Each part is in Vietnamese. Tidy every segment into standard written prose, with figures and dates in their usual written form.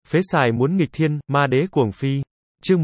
Phế xài muốn nghịch thiên, ma đế cuồng phi. Chương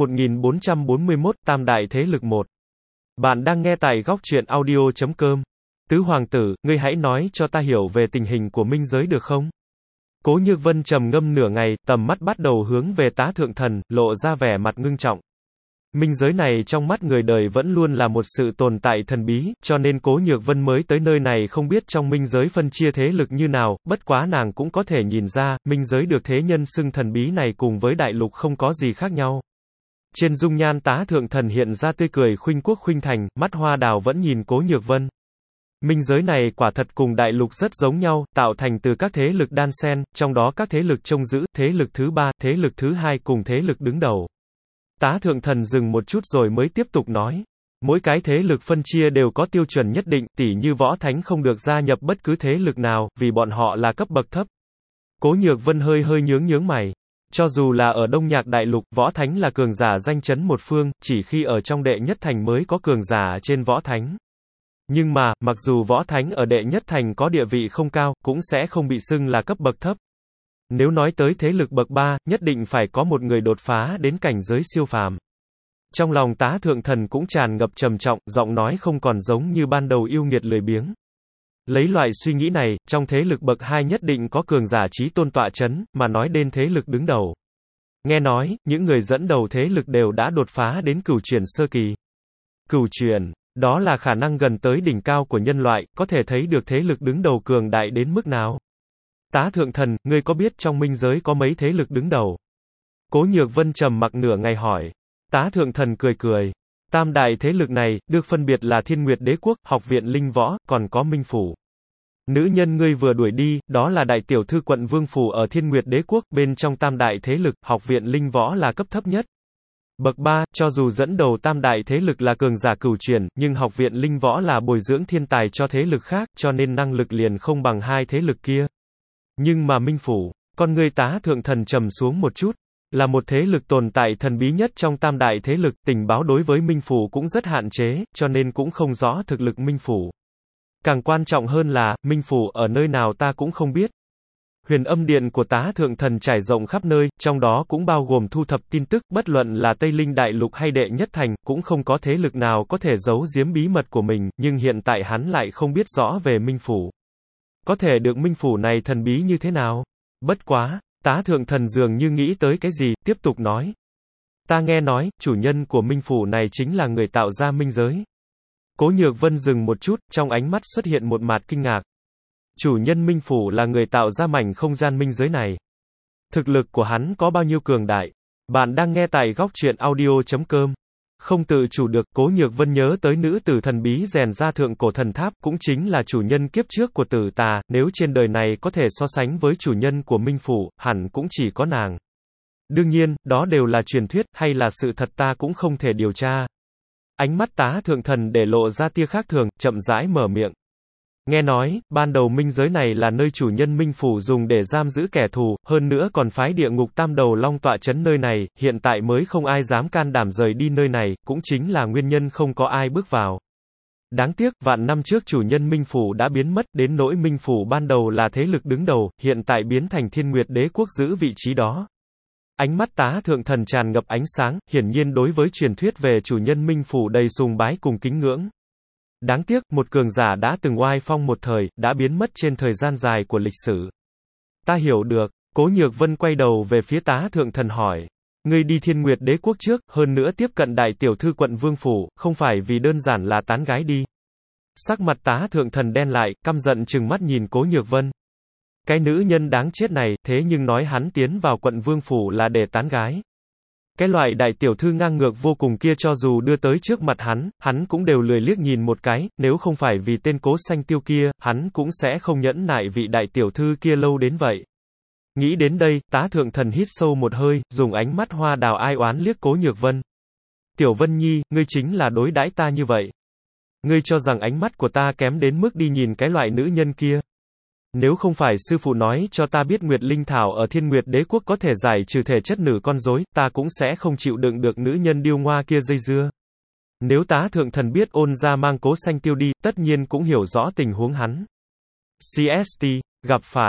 1441, Tam đại thế lực 1. Bạn đang nghe tại góc truyện audio.com. Tứ hoàng tử, ngươi hãy nói cho ta hiểu về tình hình của minh giới được không? Cố Nhược Vân trầm ngâm nửa ngày, tầm mắt bắt đầu hướng về Tá Thượng Thần, lộ ra vẻ mặt ngưng trọng. Minh giới này trong mắt người đời vẫn luôn là một sự tồn tại thần bí, cho nên Cố Nhược Vân mới tới nơi này không biết trong minh giới phân chia thế lực như nào, bất quá nàng cũng có thể nhìn ra, minh giới được thế nhân xưng thần bí này cùng với đại lục không có gì khác nhau. Trên dung nhan Tá Thượng Thần hiện ra tươi cười khuynh quốc khuynh thành, mắt hoa đào vẫn nhìn Cố Nhược Vân. Minh giới này quả thật cùng đại lục rất giống nhau, tạo thành từ các thế lực đan xen, trong đó các thế lực trông giữ, thế lực thứ ba, thế lực thứ hai cùng thế lực đứng đầu. Tá Thượng Thần dừng một chút rồi mới tiếp tục nói. Mỗi cái thế lực phân chia đều có tiêu chuẩn nhất định, tỉ như võ thánh không được gia nhập bất cứ thế lực nào, vì bọn họ là cấp bậc thấp. Cố Nhược Vân hơi nhướng mày. Cho dù là ở Đông Nhạc Đại Lục, võ thánh là cường giả danh chấn một phương, chỉ khi ở trong đệ nhất thành mới có cường giả trên võ thánh. Nhưng mà, mặc dù võ thánh ở đệ nhất thành có địa vị không cao, cũng sẽ không bị xưng là cấp bậc thấp. Nếu nói tới thế lực bậc 3, nhất định phải có một người đột phá đến cảnh giới siêu phàm. Trong lòng Tá Thượng Thần cũng tràn ngập trầm trọng, giọng nói không còn giống như ban đầu yêu nghiệt lười biếng. Lấy loại suy nghĩ này, trong thế lực bậc 2 nhất định có cường giả chí tôn tọa chấn, mà nói đến thế lực đứng đầu. Nghe nói, những người dẫn đầu thế lực đều đã đột phá đến cửu chuyển sơ kỳ. Cửu chuyển, đó là khả năng gần tới đỉnh cao của nhân loại, có thể thấy được thế lực đứng đầu cường đại đến mức nào. Tá Thượng Thần, ngươi có biết trong minh giới có mấy thế lực đứng đầu? Cố Nhược Vân trầm mặc nửa ngày hỏi. Tá Thượng Thần cười. Tam đại thế lực này, được phân biệt là Thiên Nguyệt Đế Quốc, Học viện Linh Võ, còn có Minh Phủ. Nữ nhân ngươi vừa đuổi đi, đó là đại tiểu thư quận Vương Phủ ở Thiên Nguyệt Đế Quốc, bên trong tam đại thế lực, Học viện Linh Võ là cấp thấp nhất. Bậc 3, cho dù dẫn đầu tam đại thế lực là cường giả cửu chuyển, nhưng Học viện Linh Võ là bồi dưỡng thiên tài cho thế lực khác, cho nên năng lực liền không bằng hai thế lực kia. Nhưng mà Minh Phủ, con ngươi Tá Thượng Thần trầm xuống một chút, là một thế lực tồn tại thần bí nhất trong tam đại thế lực, tình báo đối với Minh Phủ cũng rất hạn chế, cho nên cũng không rõ thực lực Minh Phủ. Càng quan trọng hơn là, Minh Phủ ở nơi nào ta cũng không biết. Huyền Âm Điện của Tá Thượng Thần trải rộng khắp nơi, trong đó cũng bao gồm thu thập tin tức, bất luận là Tây Linh Đại Lục hay Đệ Nhất Thành, cũng không có thế lực nào có thể giấu giếm bí mật của mình, nhưng hiện tại hắn lại không biết rõ về Minh Phủ. Có thể được Minh Phủ này thần bí như thế nào? Bất quá, Tá Thượng Thần dường như nghĩ tới cái gì, tiếp tục nói. Ta nghe nói, chủ nhân của Minh Phủ này chính là người tạo ra minh giới. Cố Nhược Vân dừng một chút, trong ánh mắt xuất hiện một mạt kinh ngạc. Chủ nhân Minh Phủ là người tạo ra mảnh không gian minh giới này. Thực lực của hắn có bao nhiêu cường đại? Bạn đang nghe tại góc truyện audio.com. Không tự chủ được, Cố Nhược Vân nhớ tới nữ tử thần bí rèn ra thượng cổ thần tháp, cũng chính là chủ nhân kiếp trước của Tử Tà, nếu trên đời này có thể so sánh với chủ nhân của Minh Phủ, hẳn cũng chỉ có nàng. Đương nhiên, đó đều là truyền thuyết, hay là sự thật ta cũng không thể điều tra. Ánh mắt Tá Thượng Thần để lộ ra tia khác thường, chậm rãi mở miệng. Nghe nói, ban đầu minh giới này là nơi chủ nhân Minh Phủ dùng để giam giữ kẻ thù, hơn nữa còn phái địa ngục tam đầu long tọa trấn nơi này, hiện tại mới không ai dám can đảm rời đi nơi này, cũng chính là nguyên nhân không có ai bước vào. Đáng tiếc, vạn năm trước chủ nhân Minh Phủ đã biến mất, đến nỗi Minh Phủ ban đầu là thế lực đứng đầu, hiện tại biến thành Thiên Nguyệt Đế Quốc giữ vị trí đó. Ánh mắt Tá Thượng Thần tràn ngập ánh sáng, hiển nhiên đối với truyền thuyết về chủ nhân Minh Phủ đầy sùng bái cùng kính ngưỡng. Đáng tiếc, một cường giả đã từng oai phong một thời, đã biến mất trên thời gian dài của lịch sử. Ta hiểu được. Cố Nhược Vân quay đầu về phía Tá Thượng Thần hỏi. Ngươi đi Thiên Nguyệt Đế Quốc trước, hơn nữa tiếp cận đại tiểu thư quận Vương Phủ, không phải vì đơn giản là tán gái đi. Sắc mặt Tá Thượng Thần đen lại, căm giận trừng mắt nhìn Cố Nhược Vân. Cái nữ nhân đáng chết này, thế nhưng nói hắn tiến vào quận Vương Phủ là để tán gái. Cái loại đại tiểu thư ngang ngược vô cùng kia cho dù đưa tới trước mặt hắn cũng đều lười liếc nhìn một cái, nếu không phải vì tên Cố Xanh Tiêu kia, hắn cũng sẽ không nhẫn nại vị đại tiểu thư kia lâu đến vậy. Nghĩ đến đây, Tá Thượng Thần hít sâu một hơi, dùng ánh mắt hoa đào ai oán liếc Cố Nhược Vân. Tiểu Vân Nhi, ngươi chính là đối đãi ta như vậy. Ngươi cho rằng ánh mắt của ta kém đến mức đi nhìn cái loại nữ nhân kia. Nếu không phải sư phụ nói cho ta biết Nguyệt Linh Thảo ở Thiên Nguyệt Đế Quốc có thể giải trừ thể chất nữ con rối, ta cũng sẽ không chịu đựng được nữ nhân điêu ngoa kia dây dưa. Nếu Tá Thượng Thần biết Ôn gia mang Cố Xanh Tiêu đi, tất nhiên cũng hiểu rõ tình huống hắn. CST, gặp phải.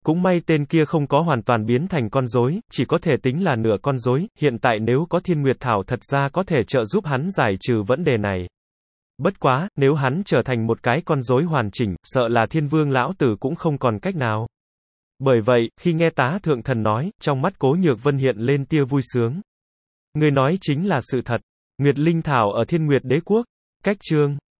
Cũng may tên kia không có hoàn toàn biến thành con rối, chỉ có thể tính là nửa con rối, hiện tại nếu có Thiên Nguyệt Thảo thật ra có thể trợ giúp hắn giải trừ vấn đề này. Bất quá, nếu hắn trở thành một cái con rối hoàn chỉnh, sợ là Thiên Vương lão tử cũng không còn cách nào. Bởi vậy, khi nghe Tá Thượng Thần nói, trong mắt Cố Nhược Vân hiện lên tia vui sướng. Người nói chính là sự thật. Nguyệt Linh Thảo ở Thiên Nguyệt Đế Quốc. Cách chương